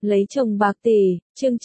Lấy chồng bạc tỷ, chương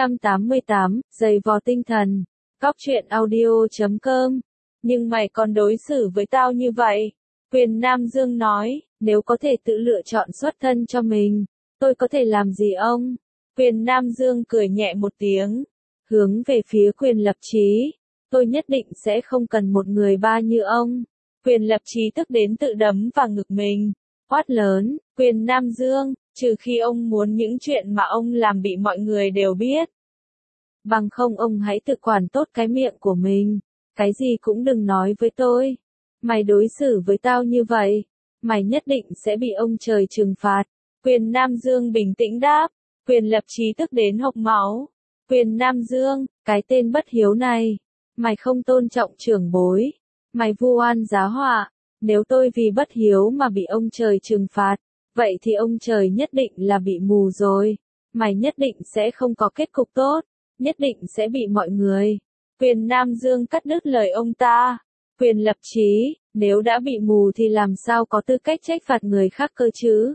988, giày vò tinh thần. Góc truyện audio.com. Nhưng mày còn đối xử với tao như vậy. Quyền Nam Dương nói, nếu có thể tự lựa chọn xuất thân cho mình, tôi có thể làm gì ông? Quyền Nam Dương cười nhẹ một tiếng, hướng về phía Quyền Lập Chí. Tôi nhất định sẽ không cần một người ba như ông. Quyền Lập Chí tức đến tự đấm vào ngực mình, quát lớn, Quyền Nam Dương, trừ khi ông muốn những chuyện mà ông làm bị mọi người đều biết. Bằng không ông hãy tự quản tốt cái miệng của mình, cái gì cũng đừng nói với tôi. Mày đối xử với tao như vậy, mày nhất định sẽ bị ông trời trừng phạt. Quyền Nam Dương bình tĩnh đáp, Quyền Lập Chí tức đến hộc máu. Quyền Nam Dương, cái tên bất hiếu này, mày không tôn trọng trưởng bối, mày vu oan giá họa. Nếu tôi vì bất hiếu mà bị ông trời trừng phạt, vậy thì ông trời nhất định là bị mù rồi. Mày nhất định sẽ không có kết cục tốt, nhất định sẽ bị mọi người. Quyền Nam Dương cắt đứt lời ông ta. Quyền Lập Chí, nếu đã bị mù thì làm sao có tư cách trách phạt người khác cơ chứ?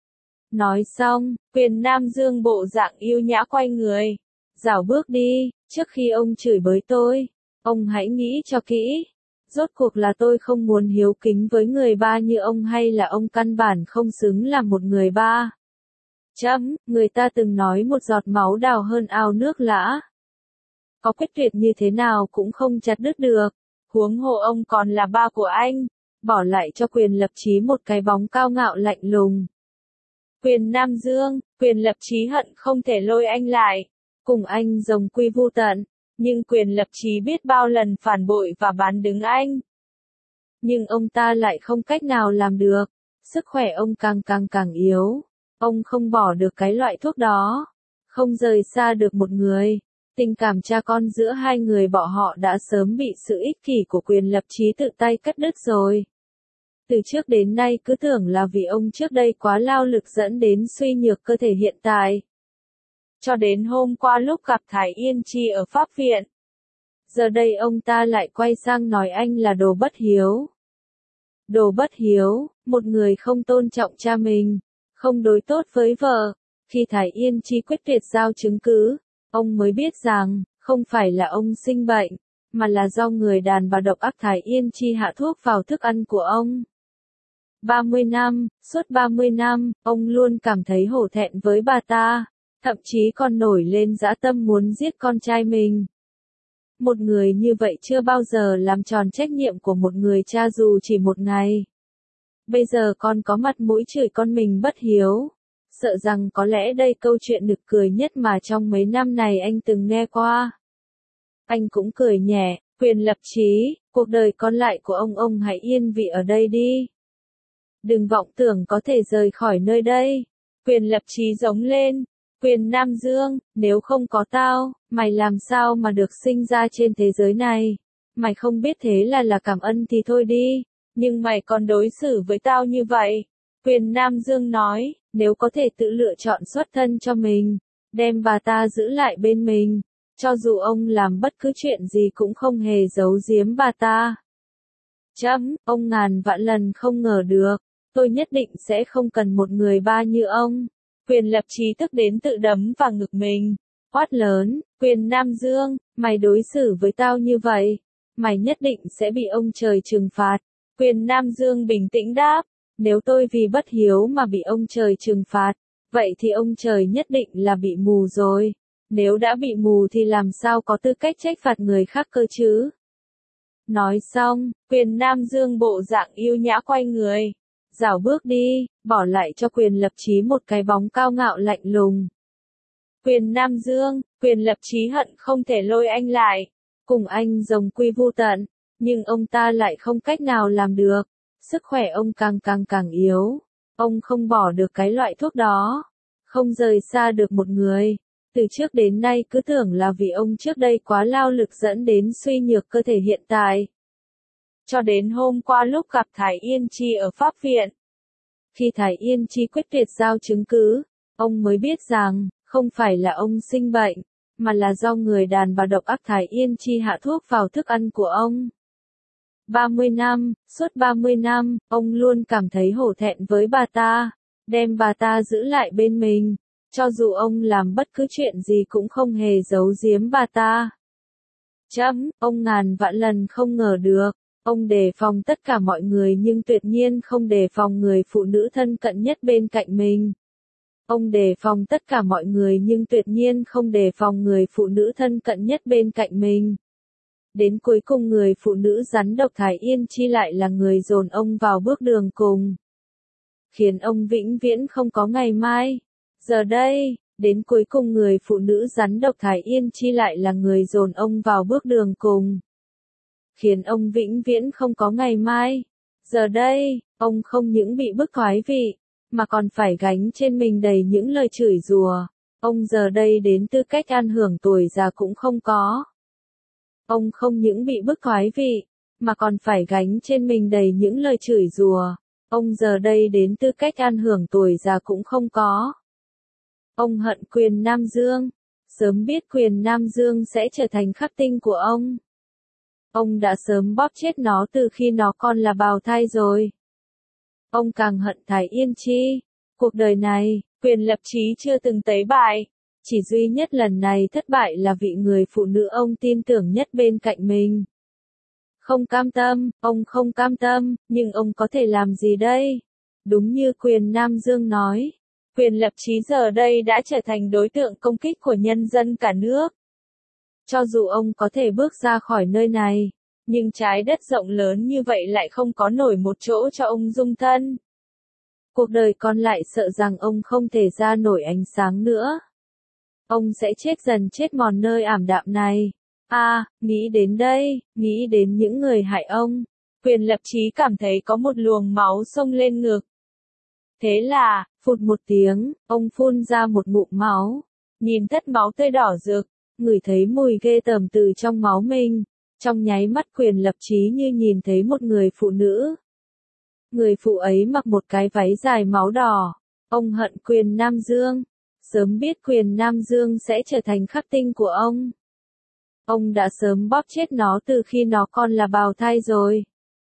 Nói xong, Quyền Nam Dương bộ dạng yêu nhã quay người, rảo bước đi. Trước khi ông chửi bới tôi, ông hãy nghĩ cho kỹ. Rốt cuộc là tôi không muốn hiếu kính với người ba như ông, hay là ông căn bản không xứng làm một người ba? Người ta từng nói một giọt máu đào hơn ao nước lã. Có quyết tuyệt như thế nào cũng không chặt đứt được. Huống hồ ông còn là ba của anh. Bỏ lại cho Quyền Lập Chí một cái bóng cao ngạo lạnh lùng. Quyền Nam Dương, Quyền Lập Chí hận không thể lôi anh lại, cùng anh rồng quy vu tận. Nhưng Quyền Lập Chí biết bao lần phản bội và bán đứng anh. Nhưng ông ta lại không cách nào làm được. Sức khỏe ông càng yếu. Ông không bỏ được cái loại thuốc đó. Không rời xa được một người. Tình cảm cha con giữa hai người bọn họ đã sớm bị sự ích kỷ của Quyền Lập Chí tự tay cắt đứt rồi. Từ trước đến nay cứ tưởng là vì ông trước đây quá lao lực dẫn đến suy nhược cơ thể hiện tại. Cho đến hôm qua lúc gặp Thái Yên Chi ở Pháp viện. Giờ đây ông ta lại quay sang nói anh là đồ bất hiếu. Đồ bất hiếu, một người không tôn trọng cha mình, không đối tốt với vợ. Khi Thái Yên Chi quyết tuyệt giao chứng cứ, ông mới biết rằng, không phải là ông sinh bệnh, mà là do người đàn bà độc ác Thái Yên Chi hạ thuốc vào thức ăn của ông. 30 năm, suốt 30 năm, ông luôn cảm thấy hổ thẹn với bà ta, thậm chí còn nổi lên dã tâm muốn giết con trai mình. Một người như vậy chưa bao giờ làm tròn trách nhiệm của một người cha dù chỉ một ngày. Bây giờ con có mặt mũi chửi con mình bất hiếu. Sợ rằng có lẽ đây câu chuyện nực cười nhất mà trong mấy năm này anh từng nghe qua. Anh cũng cười nhẹ, Quyền Lập Chí, cuộc đời còn lại của ông hãy yên vị ở đây đi. Đừng vọng tưởng có thể rời khỏi nơi đây. Quyền Lập Chí giống lên, Quyền Nam Dương, nếu không có tao, mày làm sao mà được sinh ra trên thế giới này? Mày không biết thế là cảm ơn thì thôi đi, nhưng mày còn đối xử với tao như vậy. Quyền Nam Dương nói, nếu có thể tự lựa chọn xuất thân cho mình, đem bà ta giữ lại bên mình, cho dù ông làm bất cứ chuyện gì cũng không hề giấu giếm bà ta. Ông ngàn vạn lần không ngờ được, tôi nhất định sẽ không cần một người ba như ông. Quyền Lập Chí tức đến tự đấm vào ngực mình, quát lớn, Quyền Nam Dương, mày đối xử với tao như vậy, mày nhất định sẽ bị ông trời trừng phạt. Quyền Nam Dương bình tĩnh đáp, nếu tôi vì bất hiếu mà bị ông trời trừng phạt, vậy thì ông trời nhất định là bị mù rồi. Nếu đã bị mù thì làm sao có tư cách trách phạt người khác cơ chứ? Nói xong, Quyền Nam Dương bộ dạng yêu nhã quay người, rảo bước đi, bỏ lại cho Quyền Lập Chí một cái bóng cao ngạo lạnh lùng. Quyền Nam Dương, Quyền Lập Chí hận không thể lôi anh lại, cùng anh rồng quy vu tận, nhưng ông ta lại không cách nào làm được. Sức khỏe ông càng yếu. Ông không bỏ được cái loại thuốc đó. Không rời xa được một người. Từ trước đến nay cứ tưởng là vì ông trước đây quá lao lực dẫn đến suy nhược cơ thể hiện tại. Cho đến hôm qua lúc gặp Thái Yên Chi ở Pháp viện. Khi Thái Yên Chi quyết tuyệt giao chứng cứ, ông mới biết rằng, không phải là ông sinh bệnh, mà là do người đàn bà độc ác Thái Yên Chi hạ thuốc vào thức ăn của ông. 30 năm, suốt 30 năm, ông luôn cảm thấy hổ thẹn với bà ta, đem bà ta giữ lại bên mình, Cho dù ông làm bất cứ chuyện gì cũng không hề giấu giếm bà ta. Ông ngàn vạn lần không ngờ được. Ông đề phòng tất cả mọi người nhưng tuyệt nhiên không đề phòng người phụ nữ thân cận nhất bên cạnh mình. Ông đề phòng tất cả mọi người nhưng tuyệt nhiên không đề phòng người phụ nữ thân cận nhất bên cạnh mình. Đến cuối cùng người phụ nữ rắn độc Thái Yên Chi lại là người dồn ông vào bước đường cùng. Khiến ông vĩnh viễn không có ngày mai. Giờ đây, đến cuối cùng người phụ nữ rắn độc Thái Yên Chi lại là người dồn ông vào bước đường cùng. Khiến ông vĩnh viễn không có ngày mai. Giờ đây, ông không những bị bức thoái vị, mà còn phải gánh trên mình đầy những lời chửi rủa. Ông giờ đây đến tư cách ăn hưởng tuổi già cũng không có. Ông không những bị bức thoái vị, mà còn phải gánh trên mình đầy những lời chửi rủa. Ông giờ đây đến tư cách ăn hưởng tuổi già cũng không có. Ông hận Quyền Nam Dương. Sớm biết Quyền Nam Dương sẽ trở thành khắc tinh của ông. Ông đã sớm bóp chết nó từ khi nó còn là bào thai rồi. Ông càng hận Thái Yên Chi. Cuộc đời này, Quyền Lập Chí chưa từng tấy bại. Chỉ duy nhất lần này thất bại là vị người phụ nữ ông tin tưởng nhất bên cạnh mình. Không cam tâm, ông không cam tâm, nhưng ông có thể làm gì đây? Đúng như Quyền Nam Dương nói, Quyền Lập Chí giờ đây đã trở thành đối tượng công kích của nhân dân cả nước. Cho dù ông có thể bước ra khỏi nơi này, nhưng trái đất rộng lớn như vậy lại không có nổi một chỗ cho ông dung thân. Cuộc đời còn lại sợ rằng ông không thể ra nổi ánh sáng nữa. Ông sẽ chết dần chết mòn nơi ảm đạm này. Nghĩ đến đây, nghĩ đến những người hại ông, Quyền Lập Chí cảm thấy có một luồng máu xông lên ngực. Thế là, phụt một tiếng, ông phun ra một ngụm máu. Nhìn thất máu tươi đỏ rực, ngửi thấy mùi ghê tởm từ trong máu mình. Trong nháy mắt Quyền Lập Chí như nhìn thấy một người phụ nữ. Người phụ ấy mặc một cái váy dài máu đỏ. Ông hận Quyền Nam Dương. Sớm biết Quyền Nam Dương sẽ trở thành khắc tinh của ông. Ông đã sớm bóp chết nó từ khi nó còn là bào thai rồi.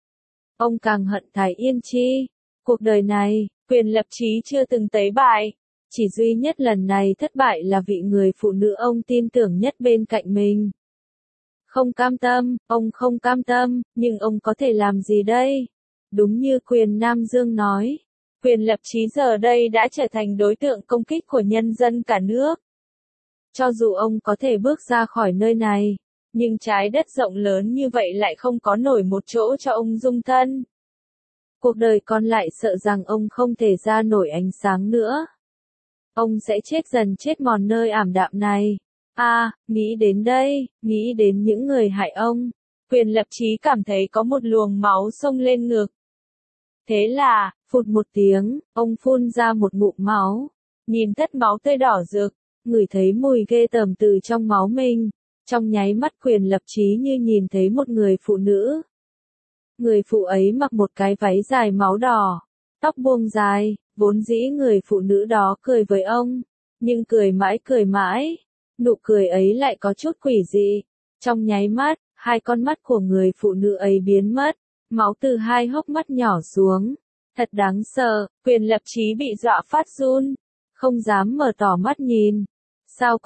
Ông càng hận Thái Yên Chi. Cuộc đời này, Quyền Lập Chí chưa từng tấy bại. Chỉ duy nhất lần này thất bại là vị người phụ nữ ông tin tưởng nhất bên cạnh mình. Không cam tâm, ông không cam tâm, nhưng ông có thể làm gì đây? Đúng như Quyền Nam Dương nói, Quyền Lập Chí giờ đây đã trở thành đối tượng công kích của nhân dân cả nước. Cho dù ông có thể bước ra khỏi nơi này, nhưng trái đất rộng lớn như vậy lại không có nổi một chỗ cho ông dung thân. Cuộc đời còn lại sợ rằng ông không thể ra nổi ánh sáng nữa. Ông sẽ chết dần chết mòn nơi ảm đạm này. Nghĩ đến đây, nghĩ đến những người hại ông, Quyền Lập Chí cảm thấy có một luồng máu xông lên ngực. Thế là, phụt một tiếng, ông phun ra một ngụm máu. Nhìn thất máu tươi đỏ rực, ngửi thấy mùi ghê tởm từ trong máu mình. Trong nháy mắt Quyền Lập Chí như nhìn thấy một người phụ nữ. Người phụ ấy mặc một cái váy dài máu đỏ, tóc buông dài, vốn dĩ người phụ nữ đó cười với ông, nhưng cười mãi, nụ cười ấy lại có chút quỷ dị. Trong nháy mắt, hai con mắt của người phụ nữ ấy biến mất, máu từ hai hốc mắt nhỏ xuống. Thật đáng sợ, Quyền Lập Chí bị dọa phát run, không dám mở tỏ mắt nhìn. Sao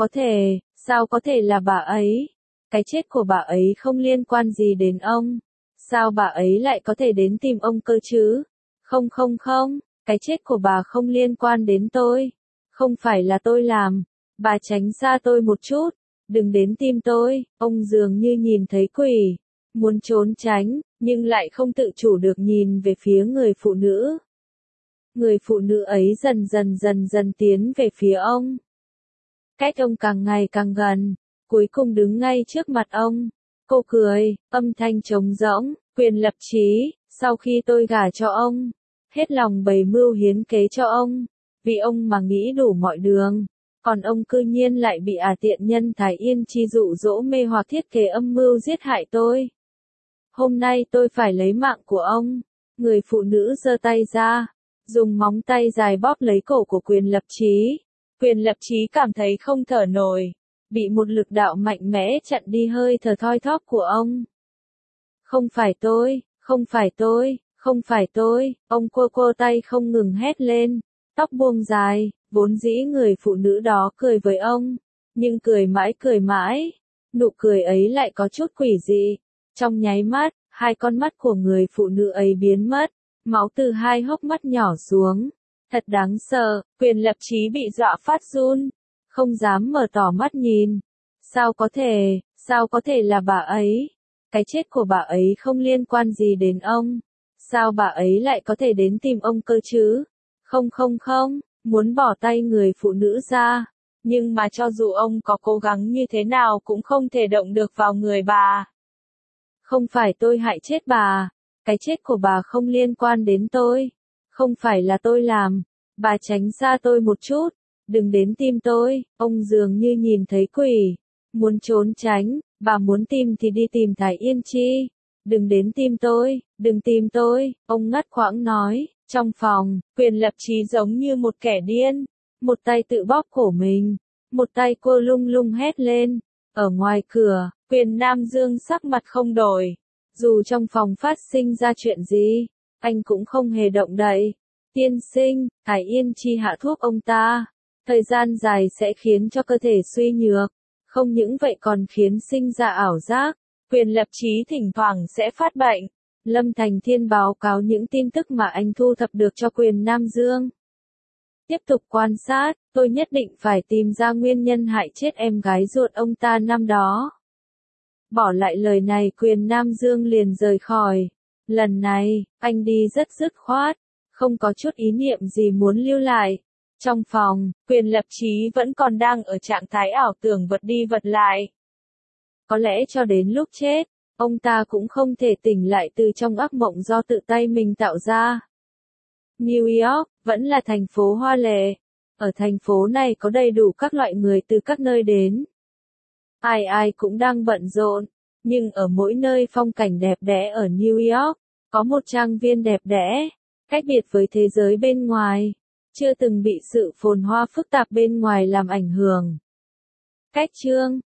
có thể là bà ấy? Cái chết của bà ấy không liên quan gì đến ông. Sao bà ấy lại có thể đến tìm ông cơ chứ? Không, cái chết của bà không liên quan đến tôi. Không phải là tôi làm. Bà tránh xa tôi một chút. Đừng đến tìm tôi. Ông dường như nhìn thấy quỷ. Muốn trốn tránh, nhưng lại không tự chủ được nhìn về phía người phụ nữ. Người phụ nữ ấy dần tiến về phía ông. Cách ông càng ngày càng gần, cuối cùng đứng ngay trước mặt ông. Cô cười, âm thanh trống rỗng, Quyền Lập Chí, sau khi tôi gả cho ông, hết lòng bày mưu hiến kế cho ông, vì ông mà nghĩ đủ mọi đường, còn ông cư nhiên lại bị tiện nhân Thái Yên Chi dụ dỗ mê hoặc thiết kế âm mưu giết hại tôi. Hôm nay tôi phải lấy mạng của ông. Người phụ nữ giơ tay ra, dùng móng tay dài bóp lấy cổ của Quyền Lập Chí. Quyền Lập Chí cảm thấy không thở nổi, bị một lực đạo mạnh mẽ chặn đi hơi thở thoi thóp của ông. Không phải tôi, ông quơ tay không ngừng hét lên, tóc buông dài, vốn dĩ người phụ nữ đó cười với ông, nhưng cười mãi, nụ cười ấy lại có chút quỷ dị. Trong nháy mắt, hai con mắt của người phụ nữ ấy biến mất, máu từ hai hốc mắt nhỏ xuống. Thật đáng sợ, Quyền Lập Chí bị dọa phát run, không dám mở to mắt nhìn. Sao có thể là bà ấy? Cái chết của bà ấy không liên quan gì đến ông. Sao bà ấy lại có thể đến tìm ông cơ chứ? Không, muốn bỏ tay người phụ nữ ra. Nhưng mà cho dù ông có cố gắng như thế nào cũng không thể động được vào người bà. Không phải tôi hại chết bà. Cái chết của bà không liên quan đến tôi. Không phải là tôi làm. Bà tránh xa tôi một chút. Đừng đến tìm tôi. Ông dường như nhìn thấy quỷ. Muốn trốn tránh. Bà muốn tìm thì đi tìm Thái Yên Chi. Đừng đến tìm tôi. Đừng tìm tôi. Ông ngắt quãng nói. Trong phòng, Quyền Lập Chí giống như một kẻ điên. Một tay tự bóp cổ mình. Một tay cô lung lung hét lên. Ở ngoài cửa, Quyền Nam Dương sắc mặt không đổi. Dù trong phòng phát sinh ra chuyện gì, anh cũng không hề động đậy. Tiên sinh, Thái Yên Chi hạ thuốc ông ta. Thời gian dài sẽ khiến cho cơ thể suy nhược. Không những vậy còn khiến sinh ra ảo giác. Quyền Lập Chí thỉnh thoảng sẽ phát bệnh. Lâm Thành Thiên báo cáo những tin tức mà anh thu thập được cho Quyền Nam Dương. Tiếp tục quan sát, tôi nhất định phải tìm ra nguyên nhân hại chết em gái ruột ông ta năm đó. Bỏ lại lời này Quyền Nam Dương liền rời khỏi. Lần này, anh đi rất dứt khoát, không có chút ý niệm gì muốn lưu lại. Trong phòng, Quyền Lập Chí vẫn còn đang ở trạng thái ảo tưởng vật đi vật lại. Có lẽ cho đến lúc chết, ông ta cũng không thể tỉnh lại từ trong ác mộng do tự tay mình tạo ra. New York, vẫn là thành phố hoa lệ. Ở thành phố này có đầy đủ các loại người từ các nơi đến. Ai cũng đang bận rộn, nhưng ở mỗi nơi phong cảnh đẹp đẽ ở New York, có một trang viên đẹp đẽ, cách biệt với thế giới bên ngoài, chưa từng bị sự phồn hoa phức tạp bên ngoài làm ảnh hưởng. Cách chương